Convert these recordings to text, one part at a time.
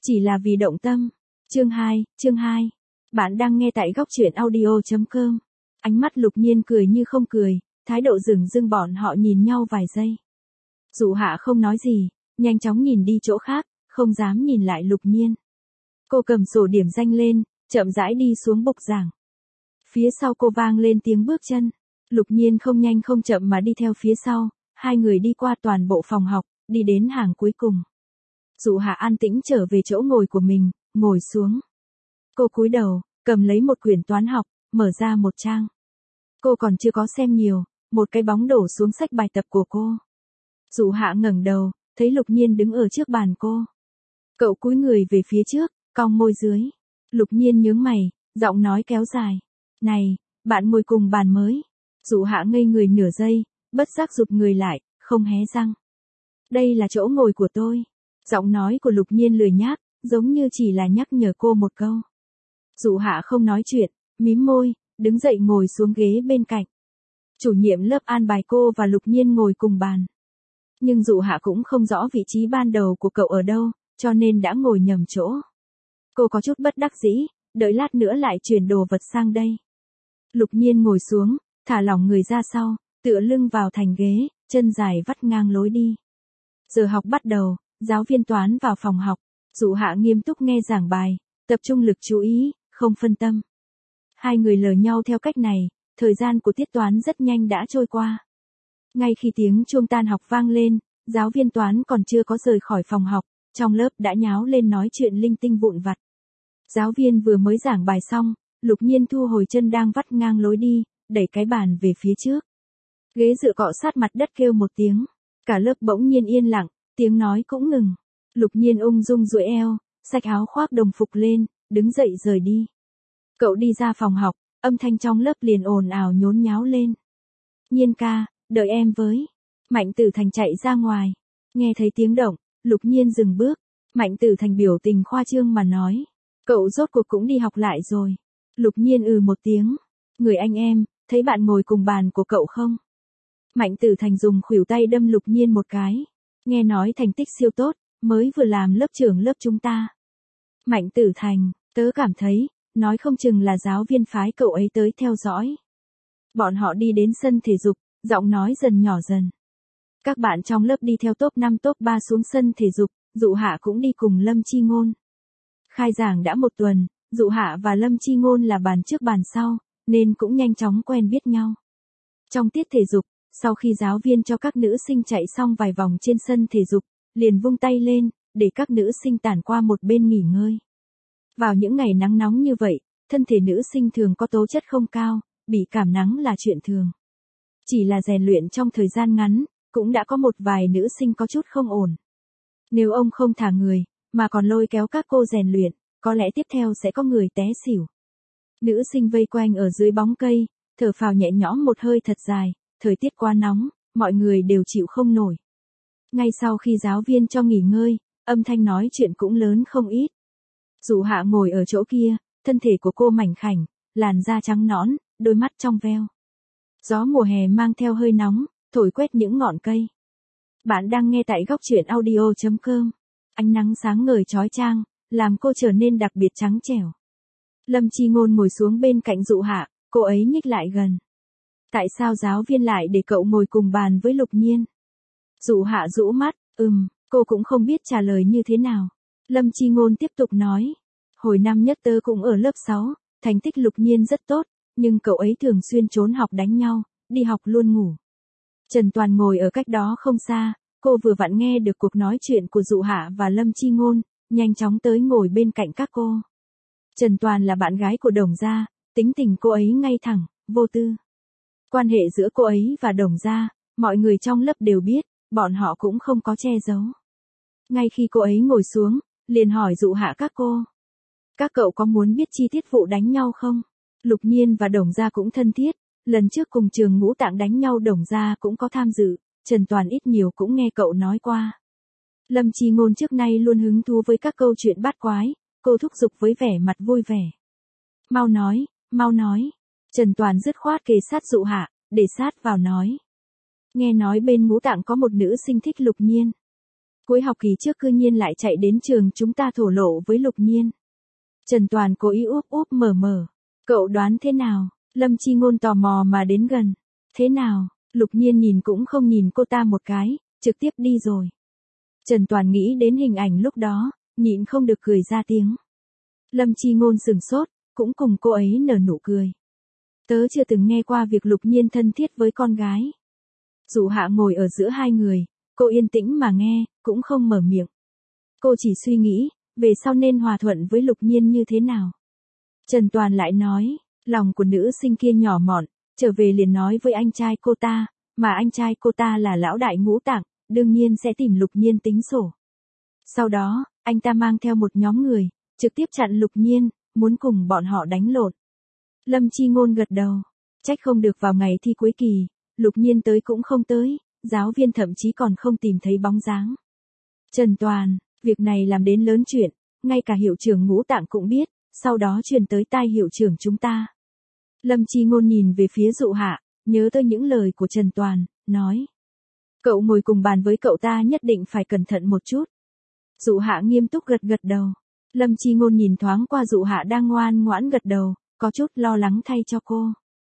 Chỉ là vì động tâm. Chương 2. Bạn đang nghe tại góc truyện audio.com. Ánh mắt Lục Nhiên cười như không cười, thái độ dửng dưng bọn họ nhìn nhau vài giây. Dụ Hạ không nói gì, nhanh chóng nhìn đi chỗ khác, không dám nhìn lại Lục Nhiên. Cô cầm sổ điểm danh lên, chậm rãi đi xuống bục giảng. Phía sau cô vang lên tiếng bước chân. Lục Nhiên không nhanh không chậm mà đi theo phía sau, hai người đi qua toàn bộ phòng học, đi đến hàng cuối cùng. Dụ Hạ an tĩnh trở về chỗ ngồi của mình, ngồi xuống. Cô cúi đầu, cầm lấy một quyển toán học, mở ra một trang. Cô còn chưa có xem nhiều, một cái bóng đổ xuống sách bài tập của cô. Dụ Hạ ngẩng đầu, thấy Lục Nhiên đứng ở trước bàn cô. Cậu cúi người về phía trước, cong môi dưới. Lục Nhiên nhướng mày, giọng nói kéo dài. Này, bạn ngồi cùng bàn mới. Dụ Hạ ngây người nửa giây, bất giác rụt người lại, không hé răng. Đây là chỗ ngồi của tôi. Giọng nói của Lục Nhiên lười nhác, giống như chỉ là nhắc nhở cô một câu. Dụ Hạ không nói chuyện, mím môi, đứng dậy ngồi xuống ghế bên cạnh. Chủ nhiệm lớp an bài cô và Lục Nhiên ngồi cùng bàn. Nhưng Dụ Hạ cũng không rõ vị trí ban đầu của cậu ở đâu, cho nên đã ngồi nhầm chỗ. Cô có chút bất đắc dĩ, đợi lát nữa lại chuyển đồ vật sang đây. Lục Nhiên ngồi xuống, thả lỏng người ra sau, tựa lưng vào thành ghế, chân dài vắt ngang lối đi. Giờ học bắt đầu, giáo viên toán vào phòng học. Dụ Hạ nghiêm túc nghe giảng bài, tập trung lực chú ý, không phân tâm. Hai người lờ nhau theo cách này, thời gian của tiết toán rất nhanh đã trôi qua. Ngay khi tiếng chuông tan học vang lên, giáo viên toán còn chưa có rời khỏi phòng học, trong lớp đã nháo lên nói chuyện linh tinh vụn vặt. Giáo viên vừa mới giảng bài xong, Lục Nhiên thu hồi chân đang vắt ngang lối đi, đẩy cái bàn về phía trước. Ghế dựa cọ sát mặt đất kêu một tiếng, cả lớp bỗng nhiên yên lặng, tiếng nói cũng ngừng. Lục Nhiên ung dung duỗi eo, xách áo khoác đồng phục lên, đứng dậy rời đi. Cậu đi ra phòng học, âm thanh trong lớp liền ồn ào nhốn nháo lên. Nhiên ca, đợi em với. Mạnh Tử Thành chạy ra ngoài. Nghe thấy tiếng động, Lục Nhiên dừng bước. Mạnh Tử Thành biểu tình khoa trương mà nói. Cậu rốt cuộc cũng đi học lại rồi. Lục Nhiên một tiếng. Người anh em, thấy bạn ngồi cùng bàn của cậu không? Mạnh Tử Thành dùng khuỷu tay đâm Lục Nhiên một cái. Nghe nói thành tích siêu tốt, mới vừa làm lớp trưởng lớp chúng ta. Mạnh Tử Thành, tớ cảm thấy, nói không chừng là giáo viên phái cậu ấy tới theo dõi. Bọn họ đi đến sân thể dục, giọng nói dần nhỏ dần. Các bạn trong lớp đi theo top 5 top 3 xuống sân thể dục, Dụ Hạ cũng đi cùng Lâm Chi Ngôn. Khai giảng đã một tuần, Dụ Hạ và Lâm Chi Ngôn là bàn trước bàn sau, nên cũng nhanh chóng quen biết nhau. Trong tiết thể dục, sau khi giáo viên cho các nữ sinh chạy xong vài vòng trên sân thể dục, liền vung tay lên, để các nữ sinh tản qua một bên nghỉ ngơi. Vào những ngày nắng nóng như vậy, thân thể nữ sinh thường có tố chất không cao, bị cảm nắng là chuyện thường. Chỉ là rèn luyện trong thời gian ngắn, cũng đã có một vài nữ sinh có chút không ổn. Nếu ông không thả người, mà còn lôi kéo các cô rèn luyện, có lẽ tiếp theo sẽ có người té xỉu. Nữ sinh vây quanh ở dưới bóng cây, thở phào nhẹ nhõm một hơi thật dài, thời tiết quá nóng, mọi người đều chịu không nổi. Ngay sau khi giáo viên cho nghỉ ngơi, âm thanh nói chuyện cũng lớn không ít. Dụ Hạ ngồi ở chỗ kia, thân thể của cô mảnh khảnh, làn da trắng nõn, đôi mắt trong veo. Gió mùa hè mang theo hơi nóng, thổi quét những ngọn cây. Bạn đang nghe tại góc truyện audio.com. Ánh nắng sáng ngời chói chang, làm cô trở nên đặc biệt trắng trẻo. Lâm Chi Ngôn ngồi xuống bên cạnh Dụ Hạ, cô ấy nhích lại gần. Tại sao giáo viên lại để cậu ngồi cùng bàn với Lục Nhiên? Dụ Hạ rũ mắt, cô cũng không biết trả lời như thế nào. Lâm Chi Ngôn tiếp tục nói. Hồi năm nhất tớ cũng ở lớp 6, thành tích Lục Nhiên rất tốt, nhưng cậu ấy thường xuyên trốn học đánh nhau, đi học luôn ngủ. Trần Toàn ngồi ở cách đó không xa, cô vừa vặn nghe được cuộc nói chuyện của Dụ Hạ và Lâm Chi Ngôn, nhanh chóng tới ngồi bên cạnh các cô. Trần Toàn là bạn gái của Đồng Gia, tính tình cô ấy ngay thẳng, vô tư. Quan hệ giữa cô ấy và Đồng Gia, mọi người trong lớp đều biết, bọn họ cũng không có che giấu. Ngay khi cô ấy ngồi xuống, liền hỏi Dụ Hạ các cô. Các cậu có muốn biết chi tiết vụ đánh nhau không? Lục Nhiên và Đồng Gia cũng thân thiết, lần trước cùng trường Ngũ Tạng đánh nhau Đồng Gia cũng có tham dự, Trần Toàn ít nhiều cũng nghe cậu nói qua. Lâm Chi Ngôn trước nay luôn hứng thú với các câu chuyện bát quái, cô thúc giục với vẻ mặt vui vẻ. Mau nói, mau nói. Trần Toàn dứt khoát kề sát Dụ Hạ, để sát vào nói. Nghe nói bên Ngũ Tạng có một nữ sinh thích Lục Nhiên. Cuối học kỳ trước cư nhiên lại chạy đến trường chúng ta thổ lộ với Lục Nhiên. Trần Toàn cố ý úp úp mở mở. Cậu đoán thế nào? Lâm Chi Ngôn tò mò mà đến gần. Thế nào? Lục Nhiên nhìn cũng không nhìn cô ta một cái, trực tiếp đi rồi. Trần Toàn nghĩ đến hình ảnh lúc đó, nhịn không được cười ra tiếng. Lâm Chi Ngôn sừng sốt, cũng cùng cô ấy nở nụ cười. Tớ chưa từng nghe qua việc Lục Nhiên thân thiết với con gái. Dụ Hạ ngồi ở giữa hai người, cô yên tĩnh mà nghe, cũng không mở miệng. Cô chỉ suy nghĩ, về sau nên hòa thuận với Lục Nhiên như thế nào. Trần Toàn lại nói, lòng của nữ sinh kia nhỏ mọn, trở về liền nói với anh trai cô ta, mà anh trai cô ta là lão đại ngũ tạng, đương nhiên sẽ tìm Lục Nhiên tính sổ. Sau đó, anh ta mang theo một nhóm người, trực tiếp chặn Lục Nhiên, muốn cùng bọn họ đánh lộn. Lâm Chi Ngôn gật đầu, trách không được vào ngày thi cuối kỳ, Lục Nhiên tới cũng không tới, giáo viên thậm chí còn không tìm thấy bóng dáng. Trần Toàn, việc này làm đến lớn chuyện, ngay cả hiệu trưởng ngũ tạng cũng biết, sau đó truyền tới tai hiệu trưởng chúng ta. Lâm Chi Ngôn nhìn về phía Dụ Hạ, nhớ tới những lời của Trần Toàn, nói. Cậu ngồi cùng bàn với cậu ta nhất định phải cẩn thận một chút. Dụ Hạ nghiêm túc gật gật đầu. Lâm Chi Ngôn nhìn thoáng qua Dụ Hạ đang ngoan ngoãn gật đầu, có chút lo lắng thay cho cô.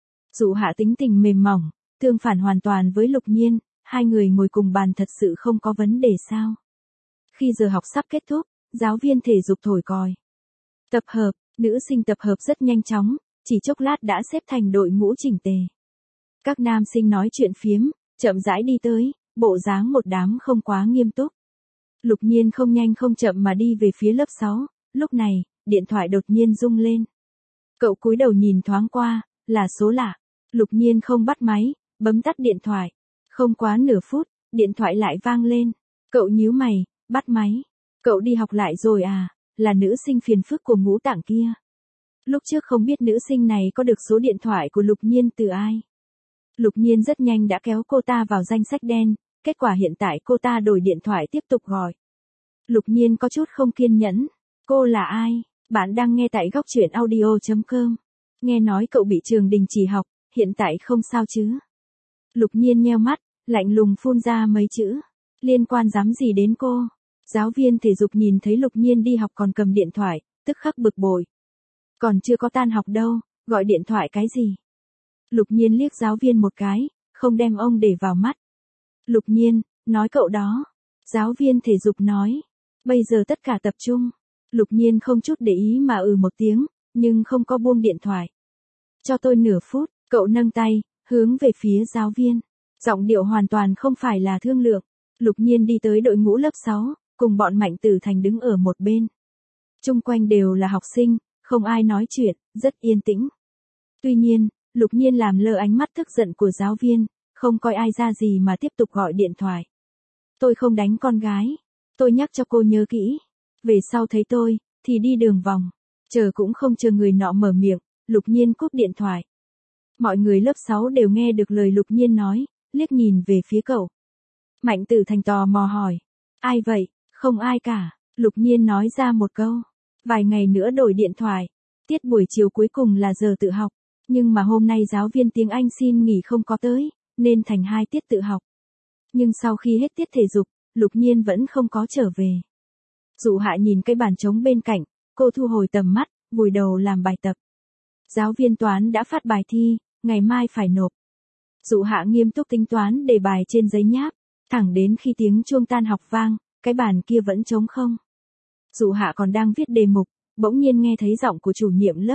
Dụ Hạ tính tình mềm mỏng, tương phản hoàn toàn với Lục Nhiên, hai người ngồi cùng bàn thật sự không có vấn đề sao. Khi giờ học sắp kết thúc, giáo viên thể dục thổi còi. Tập hợp, nữ sinh tập hợp rất nhanh chóng, chỉ chốc lát đã xếp thành đội ngũ chỉnh tề. Các nam sinh nói chuyện phiếm, chậm rãi đi tới, bộ dáng một đám không quá nghiêm túc. Lục Nhiên không nhanh không chậm mà đi về phía lớp 6, lúc này, điện thoại đột nhiên rung lên. Cậu cúi đầu nhìn thoáng qua, là số lạ. Lục Nhiên không bắt máy, bấm tắt điện thoại. Không quá nửa phút, điện thoại lại vang lên. Cậu nhíu mày, bắt máy. Cậu đi học lại rồi à, là nữ sinh phiền phức của ngũ tạng kia. Lúc trước không biết nữ sinh này có được số điện thoại của Lục Nhiên từ ai. Lục Nhiên rất nhanh đã kéo cô ta vào danh sách đen, kết quả hiện tại cô ta đổi điện thoại tiếp tục gọi. Lục Nhiên có chút không kiên nhẫn. Cô là ai? Bạn đang nghe tại góc truyện audio.com. Nghe nói cậu bị trường đình chỉ học, hiện tại không sao chứ? Lục Nhiên nheo mắt, lạnh lùng phun ra mấy chữ. Liên quan dám gì đến cô? Giáo viên thể dục nhìn thấy Lục Nhiên đi học còn cầm điện thoại, tức khắc bực bội. Còn chưa có tan học đâu, gọi điện thoại cái gì? Lục Nhiên liếc giáo viên một cái, không đem ông để vào mắt. Lục Nhiên, nói cậu đó. Giáo viên thể dục nói. Bây giờ tất cả tập trung. Lục Nhiên không chút để ý mà một tiếng, nhưng không có buông điện thoại. Cho tôi nửa phút, cậu nâng tay, hướng về phía giáo viên. Giọng điệu hoàn toàn không phải là thương lượng. Lục Nhiên đi tới đội ngũ lớp 6, cùng bọn Mạnh Tử Thành đứng ở một bên. Chung quanh đều là học sinh, không ai nói chuyện, rất yên tĩnh. Tuy nhiên, Lục Nhiên làm lơ ánh mắt tức giận của giáo viên, không coi ai ra gì mà tiếp tục gọi điện thoại. Tôi không đánh con gái. Tôi nhắc cho cô nhớ kỹ. Về sau thấy tôi, thì đi đường vòng. Chờ cũng không chờ người nọ mở miệng, Lục Nhiên cúp điện thoại. Mọi người lớp 6 đều nghe được lời Lục Nhiên nói, liếc nhìn về phía cậu. Mạnh Tử Thành tò mò hỏi. Ai vậy? Không ai cả. Lục Nhiên nói ra một câu. Vài ngày nữa đổi điện thoại. Tiết buổi chiều cuối cùng là giờ tự học. Nhưng mà hôm nay giáo viên tiếng Anh xin nghỉ không có tới, nên thành 2 tiết tự học. Nhưng sau khi hết tiết thể dục, Lục Nhiên vẫn không có trở về. Dụ Hạ nhìn cái bàn trống bên cạnh, cô thu hồi tầm mắt, vùi đầu làm bài tập. Giáo viên toán đã phát bài thi, ngày mai phải nộp. Dụ Hạ nghiêm túc tính toán đề bài trên giấy nháp, thẳng đến khi tiếng chuông tan học vang, cái bàn kia vẫn trống không. Dụ Hạ còn đang viết đề mục, bỗng nhiên nghe thấy giọng của chủ nhiệm lớp.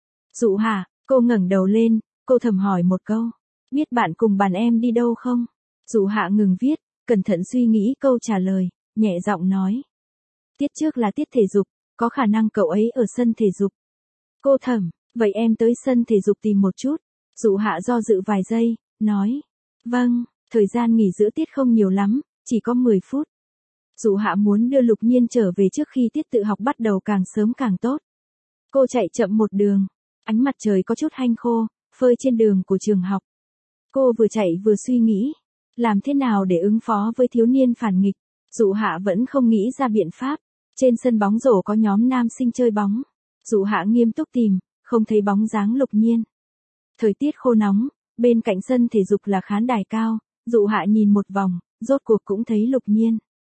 Dụ Hạ, cô ngẩng đầu lên, cô thầm hỏi một câu. Biết bạn cùng bàn em đi đâu không? Dụ Hạ ngừng viết, cẩn thận suy nghĩ câu trả lời, nhẹ giọng nói. Tiết trước là tiết thể dục, có khả năng cậu ấy ở sân thể dục. Cô thầm, vậy em tới sân thể dục tìm một chút. Dụ Hạ do dự vài giây, nói. Vâng, thời gian nghỉ giữa tiết không nhiều lắm, chỉ có 10 phút. Dụ Hạ muốn đưa Lục Nhiên trở về trước khi tiết tự học bắt đầu càng sớm càng tốt. Cô chạy chậm một đường, ánh mặt trời có chút hanh khô, phơi trên đường của trường học. Cô vừa chạy vừa suy nghĩ, làm thế nào để ứng phó với thiếu niên phản nghịch. Dụ Hạ vẫn không nghĩ ra biện pháp. Trên sân bóng rổ có nhóm nam sinh chơi bóng. Dụ Hạ nghiêm túc tìm, không thấy bóng dáng Lục Nhiên. Thời tiết khô nóng, bên cạnh sân thể dục là khán đài cao, Dụ Hạ nhìn một vòng, rốt cuộc cũng thấy Lục Nhiên.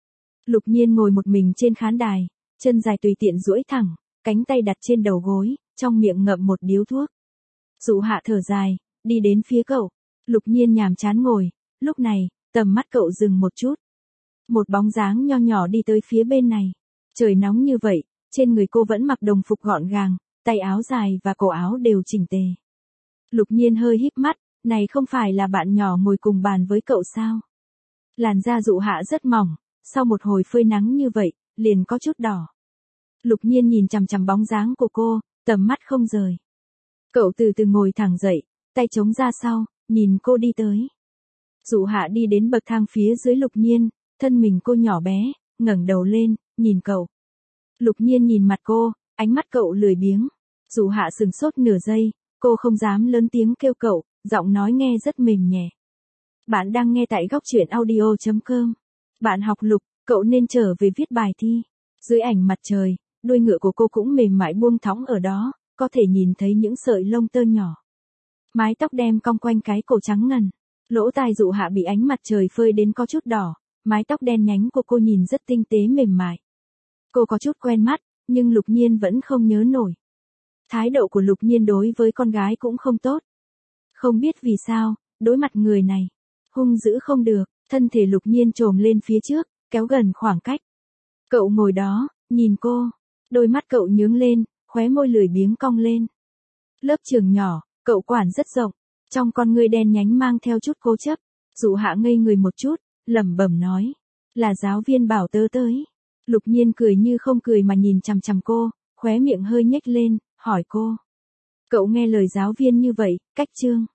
Lục Nhiên ngồi một mình trên khán đài, chân dài tùy tiện duỗi thẳng, cánh tay đặt trên đầu gối, trong miệng ngậm một điếu thuốc. Dụ Hạ thở dài, đi đến phía cậu. Lục Nhiên nhàm chán ngồi, lúc này, tầm mắt cậu dừng một chút. Một bóng dáng nho nhỏ đi tới phía bên này. Trời nóng như vậy, trên người cô vẫn mặc đồng phục gọn gàng, tay áo dài và cổ áo đều chỉnh tề. Lục Nhiên hơi híp mắt, này không phải là bạn nhỏ ngồi cùng bàn với cậu sao? Làn da Dụ Hạ rất mỏng, sau một hồi phơi nắng như vậy, liền có chút đỏ. Lục Nhiên nhìn chằm chằm bóng dáng của cô, tầm mắt không rời. Cậu từ từ ngồi thẳng dậy, tay chống ra sau, nhìn cô đi tới. Dụ Hạ đi đến bậc thang phía dưới Lục Nhiên, thân mình cô nhỏ bé, ngẩng đầu lên, nhìn cậu. Lục Nhiên nhìn mặt cô, ánh mắt cậu lười biếng. Dụ Hạ sừng sốt nửa giây, cô không dám lớn tiếng kêu cậu, giọng nói nghe rất mềm nhẹ. Bạn đang nghe tại góc truyện audio.com. Bạn học Lục, cậu nên trở về viết bài thi. Dưới ảnh mặt trời, đuôi ngựa của cô cũng mềm mại buông thõng ở đó, có thể nhìn thấy những sợi lông tơ nhỏ. Mái tóc đem cong quanh cái cổ trắng ngần. Lỗ tai Dụ Hạ bị ánh mặt trời phơi đến có chút đỏ, mái tóc đen nhánh của cô nhìn rất tinh tế mềm mại. Cô có chút quen mắt, nhưng Lục Nhiên vẫn không nhớ nổi. Thái độ của Lục Nhiên đối với con gái cũng không tốt. Không biết vì sao, đối mặt người này, hung dữ không được, thân thể Lục Nhiên trồm lên phía trước, kéo gần khoảng cách. Cậu ngồi đó, nhìn cô, đôi mắt cậu nhướng lên, khóe môi lười biếng cong lên. Lớp trường nhỏ, cậu quản rất rộng, trong con ngươi đen nhánh mang theo chút cố chấp. Dụ Hạ ngây người một chút, lẩm bẩm nói, là giáo viên bảo tớ tới. Lục Nhiên cười như không cười mà nhìn chằm chằm cô, khóe miệng hơi nhếch lên, hỏi cô. Cậu nghe lời giáo viên như vậy, cách chương.